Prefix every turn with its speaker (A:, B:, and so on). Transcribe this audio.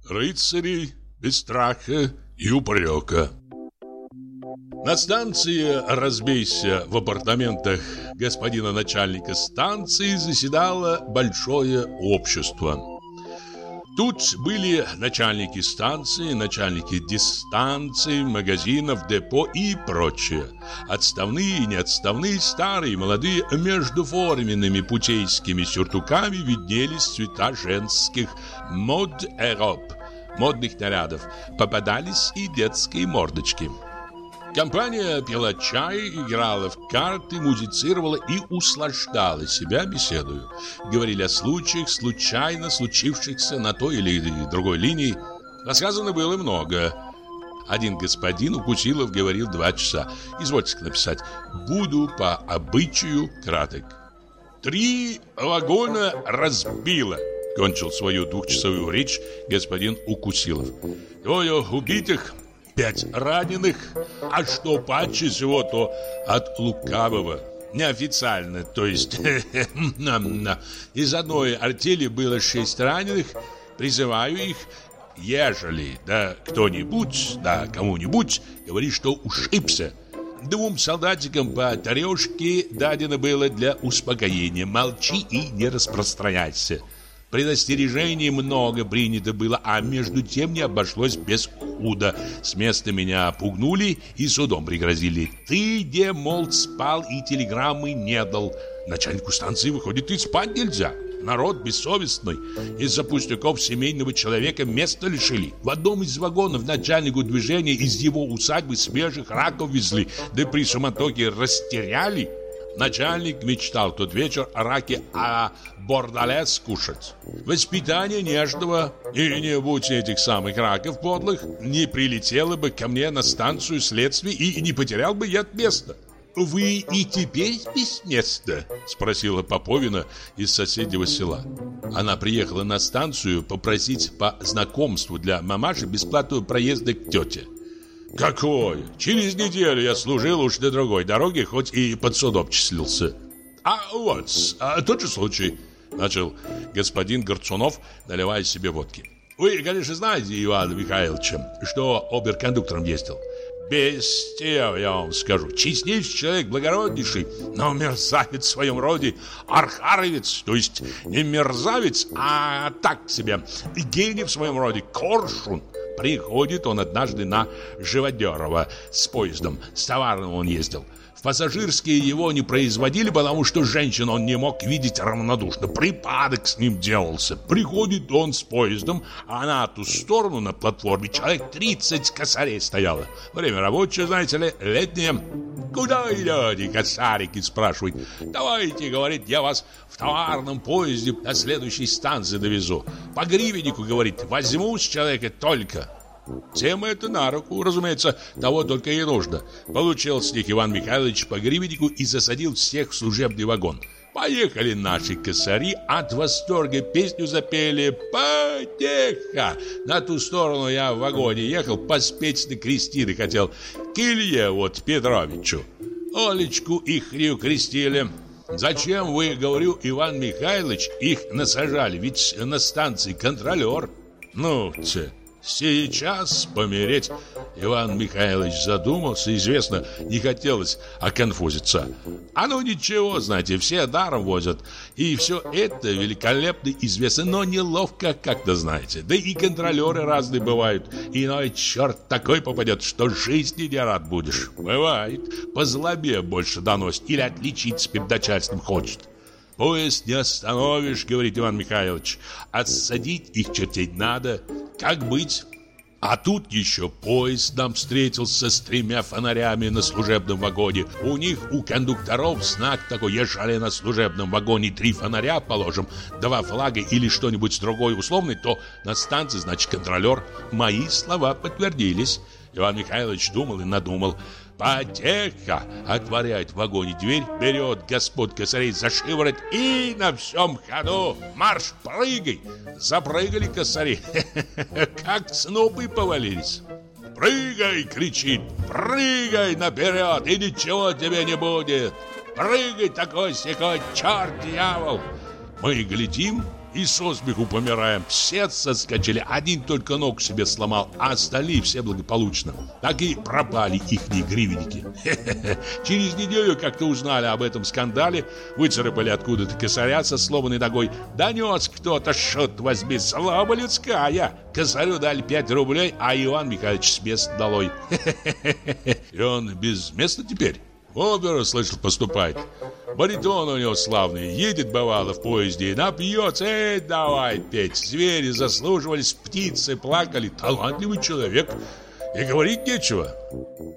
A: рыцарей без страха и упрека. На станции «Разбейся» в апартаментах господина начальника станции заседало большое общество. Тут были начальники станции, начальники дистанций, магазинов, депо и прочее. Отставные и неотставные, старые и молодые, между форменными путейскими сюртуками виднелись цвета женских мод-эроб, модных нарядов. Попадались и детские мордочки. Компания пила чай, играла в карты, музицировала и услаждала себя беседою. Говорили о случаях, случайно случившихся на той или другой линии. Рассказано было много. Один господин Укусилов говорил 2 часа. Извольте написать: буду по обычаю краток. 3 вагона разбило. Кончил свою 2-часовую речь господин Укусилов. 2 убитых, 5 раненых, а что паче всего, то от лукавого. Неофициально, то есть из одной артели было 6 раненых. Призываю их, ежели кто-нибудь, кому-нибудь говорит, что ушибся. 2 солдатикам по тарешке дадено было для успокоения. Молчи и не распространяйся. Предостережений много принято было, а между тем не обошлось без худа. С места меня пугнули и судом пригрозили. Ты, где, мол, спал и телеграммы не дал. Начальнику станции, выходит, и спать нельзя. Народ бессовестный. Из-за пустяков семейного человека места лишили. В одном из вагонов начальнику движения из его усадьбы свежих раков везли, да при суматохе растеряли. Начальник мечтал тот вечер о раке, а бордале скушать. Воспитание нежного, и не будь этих самых раков подлых, не прилетело бы ко мне на станцию следствия и не потерял бы я место. «Вы и теперь без места?» — спросила Поповина из соседнего села. Она приехала на станцию попросить по знакомству для мамаши бесплатного проезда к тете. «Какой? Через неделю я служил уж на другой дороге, хоть и под судом числился». Тот же случай», — начал господин Горцунов, наливая себе водки. «Вы, конечно, знаете Ивана Михайловича, что оберкондуктором ездил. Бестия, я вам скажу, честнейший человек, благороднейший, но мерзавец в своем роде, архаровец, то есть не мерзавец, а так себе, гений в своем роде, коршун». Приходит он однажды на Живодерова с поездом, с товаром он ездил. В пассажирские его не производили, потому что женщин он не мог видеть равнодушно. Припадок с ним делался. Приходит он с поездом, а на ту сторону на платформе человек 30 косарей стояло. Время рабочее, знаете ли, летнее. «Куда идете, косарики?» спрашивает. «Давайте, — говорит, — я вас в товарном поезде до следующей станции довезу. По гривеннику, — говорит, — возьму с человека только». Всем это на руку, разумеется, того только и нужно. Получил с них Иван Михайлович по гривеннику и засадил всех в служебный вагон. Поехали наши косари, от восторга песню запели «Потеха». На ту сторону я в вагоне ехал, поспеть на крестины хотел к Илье Петровичу. Олечку ихнюю крестили. «Зачем вы, — говорю, — Иван Михайлович, их насажали? Ведь на станции контролер». «Ну-те, сейчас помереть». Иван Михайлович задумался, известно, не хотелось оконфузиться. «А ну ничего, знаете, все даром возят. И все это великолепно известно, но неловко как-то, знаете. Да и контролеры разные бывают. Иной черт такой попадет, что жизни не рад будешь. Бывает, по злобе больше доносит или отличиться перед начальством хочет». «Поезд не остановишь, — говорит Иван Михайлович, — отсадить их чертей надо. Как быть?» А тут еще поезд нам встретился с 3 фонарями на служебном вагоне. У них, у кондукторов, знак такой: ежели на служебном вагоне 3 фонаря, положим, 2 флага или что-нибудь другое условное, то на станции, значит, контролер. Мои слова подтвердились. Иван Михайлович думал и надумал. «Потеха!» Отворяет в вагоне дверь, берет господ косарей за шиворот и на всем ходу марш, прыгай! Запрыгали косари, как снопы повалились. «Прыгай!» — кричит. «Прыгай наперед, и ничего тебе не будет! Прыгай такой-сякой, черт, дьявол!» Мы глядим, и со смеху помираем. Все соскочили, один только ногу себе сломал, а остальные все благополучно. Так и пропали ихние гривенники. Через неделю как-то узнали об этом скандале, выцарапали откуда-то косаря со сломанной ногой. Донес кто-то, шут возьми, слава людская. Косарю дали 5 рублей, а Иван Михайлович с места долой. И он без места теперь? В оперу, слышал, поступает. Баритон у него славный, едет, бывало, в поезде и напьется. Эй, давай петь. Звери заслуживались, птицы плакали. Талантливый человек. И говорить нечего.